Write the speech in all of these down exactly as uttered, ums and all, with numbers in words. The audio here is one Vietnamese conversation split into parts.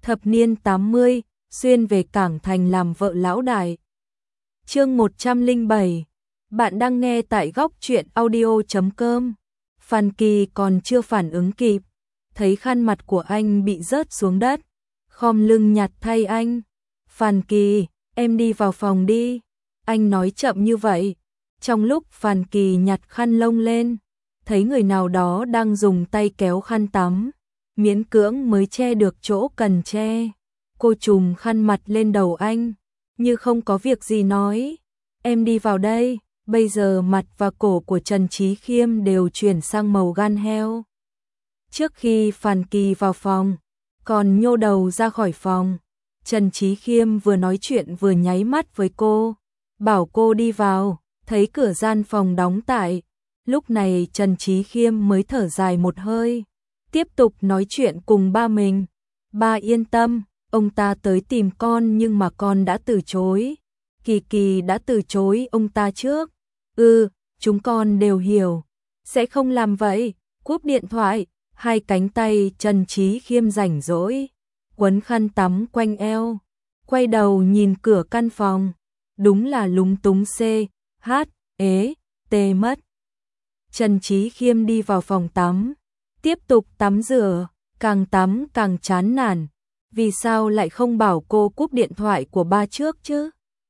Thập niên tám mươi, xuyên về Cảng Thành làm vợ lão đại. Chương một trăm lẻ bảy. Bạn đang nghe tại góc truyện audio chấm com. Phan Kỳ còn chưa phản ứng kịp, thấy khăn mặt của anh bị rớt xuống đất, khom lưng nhặt thay anh. Phan Kỳ, em đi vào phòng đi. Anh nói chậm như vậy. Trong lúc Phan Kỳ nhặt khăn lông lên, thấy người nào đó đang dùng tay kéo khăn tắm, miễn cưỡng mới che được chỗ cần che. Cô trùm khăn mặt lên đầu anh, như không có việc gì nói. Em đi vào đây. Bây giờ mặt và cổ của Trần Chí Khiêm đều chuyển sang màu gan heo. Trước khi Phan Kỳ vào phòng, còn nhô đầu ra khỏi phòng, Trần Chí Khiêm vừa nói chuyện vừa nháy mắt với cô, bảo cô đi vào. Thấy cửa gian phòng đóng tại, lúc này Trần Chí Khiêm mới thở dài một hơi, tiếp tục nói chuyện cùng ba mình. Ba yên tâm, ông ta tới tìm con nhưng mà con đã từ chối. Kỳ Kỳ đã từ chối ông ta trước. Ừ, chúng con đều hiểu, sẽ không làm vậy. Cúp điện thoại, hai cánh tay Trần Chí Khiêm rảnh rỗi, quấn khăn tắm quanh eo, quay đầu nhìn cửa căn phòng, đúng là lúng túng c, h, ế, tê mất. Trần Chí Khiêm đi vào phòng tắm, tiếp tục tắm rửa, càng tắm càng chán nản. Vì sao lại không bảo cô cúp điện thoại của ba trước chứ?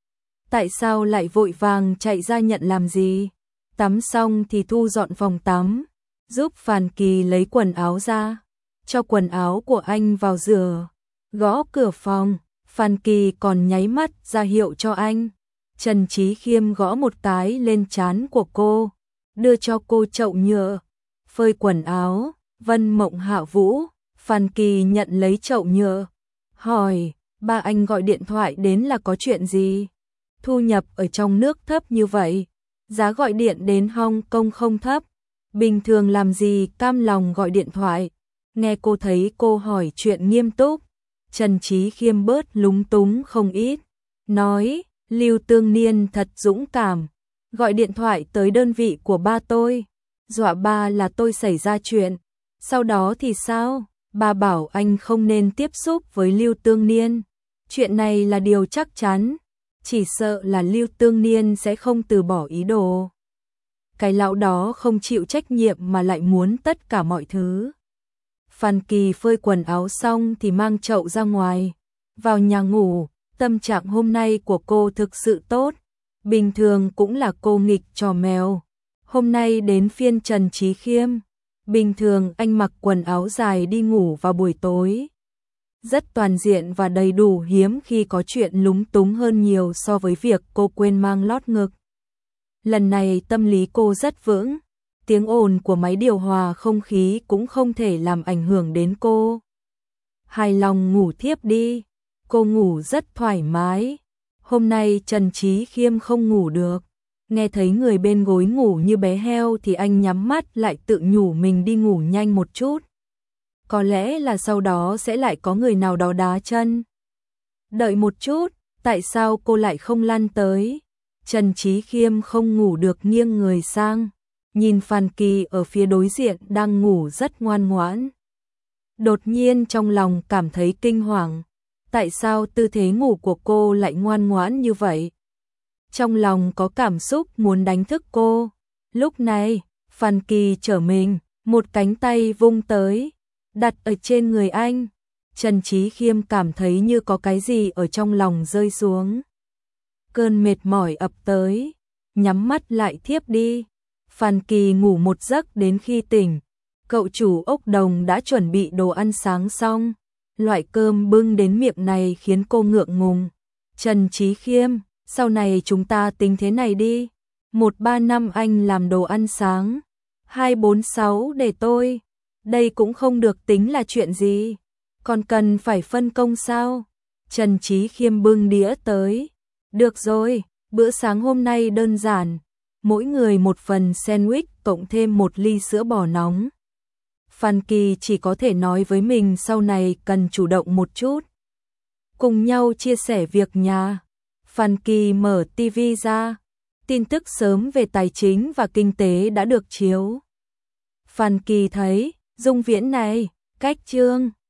Tại sao lại vội vàng chạy ra nhận làm gì? Tắm xong thì thu dọn phòng tắm, giúp Phan Kỳ lấy quần áo ra, cho quần áo của anh vào rửa. Gõ cửa phòng, Phan Kỳ còn nháy mắt ra hiệu cho anh. Trần Chí Khiêm gõ một cái lên trán của cô, đưa cho cô chậu nhựa, phơi quần áo. Vân Mộng Hạ Vũ. Phan Kỳ nhận lấy chậu nhựa, hỏi, ba anh gọi điện thoại đến là có chuyện gì? Thu nhập ở trong nước thấp như vậy, giá gọi điện đến Hong Kong không thấp, bình thường làm gì cam lòng gọi điện thoại. Nghe cô thấy cô hỏi chuyện nghiêm túc, Trần Chí Khiêm bớt lúng túng không ít, nói, Lưu Tương Niên thật dũng cảm, gọi điện thoại tới đơn vị của ba tôi, dọa ba là tôi xảy ra chuyện. Sau đó thì sao? Ba bảo anh không nên tiếp xúc với Lưu Tương Niên. Chuyện này là điều chắc chắn, chỉ sợ là Lưu Tương Niên sẽ không từ bỏ ý đồ. Cái lão đó không chịu trách nhiệm mà lại muốn tất cả mọi thứ. Phan Kỳ phơi quần áo xong thì mang chậu ra ngoài, vào nhà ngủ. Tâm trạng hôm nay của cô thực sự tốt, bình thường cũng là cô nghịch trò mèo. Hôm nay đến phiên Trần Chí Khiêm. Bình thường anh mặc quần áo dài đi ngủ vào buổi tối, rất toàn diện và đầy đủ, hiếm khi có chuyện lúng túng hơn nhiều so với việc cô quên mang lót ngực. Lần này tâm lý cô rất vững, tiếng ồn của máy điều hòa không khí cũng không thể làm ảnh hưởng đến cô. Hài lòng ngủ thiếp đi, cô ngủ rất thoải mái. Hôm nay Trần Chí Khiêm không ngủ được, nghe thấy người bên gối ngủ như bé heo thì anh nhắm mắt lại tự nhủ mình đi ngủ nhanh một chút. Có lẽ là sau đó sẽ lại có người nào đó đá chân. Đợi một chút, tại sao cô lại không lăn tới? Trần Chí Khiêm không ngủ được nghiêng người sang, nhìn Phan Kỳ ở phía đối diện đang ngủ rất ngoan ngoãn. Đột nhiên trong lòng cảm thấy kinh hoàng, tại sao tư thế ngủ của cô lại ngoan ngoãn như vậy? Trong lòng có cảm xúc muốn đánh thức cô. Lúc này, Phan Kỳ trở mình, một cánh tay vung tới, đặt ở trên người anh. Trần Chí Khiêm cảm thấy như có cái gì ở trong lòng rơi xuống. Cơn mệt mỏi ập tới, nhắm mắt lại thiếp đi. Phan Kỳ ngủ một giấc đến khi tỉnh, cậu chủ ốc đồng đã chuẩn bị đồ ăn sáng xong. Loại cơm bưng đến miệng này khiến cô ngượng ngùng. Trần Chí Khiêm, sau này chúng ta tính thế này đi. Một ba năm anh làm đồ ăn sáng, hai bốn sáu để tôi. Đây cũng không được tính là chuyện gì, còn cần phải phân công sao? Trần Chí Khiêm bưng đĩa tới. Được rồi, bữa sáng hôm nay đơn giản, mỗi người một phần sandwich cộng thêm một ly sữa bò nóng. Phan Kỳ chỉ có thể nói với mình sau này cần chủ động một chút, cùng nhau chia sẻ việc nhà. Phan Kỳ mở ti vi ra, tin tức sớm về tài chính và kinh tế đã được chiếu. Phan Kỳ thấy, Dung Viễn này, cách chương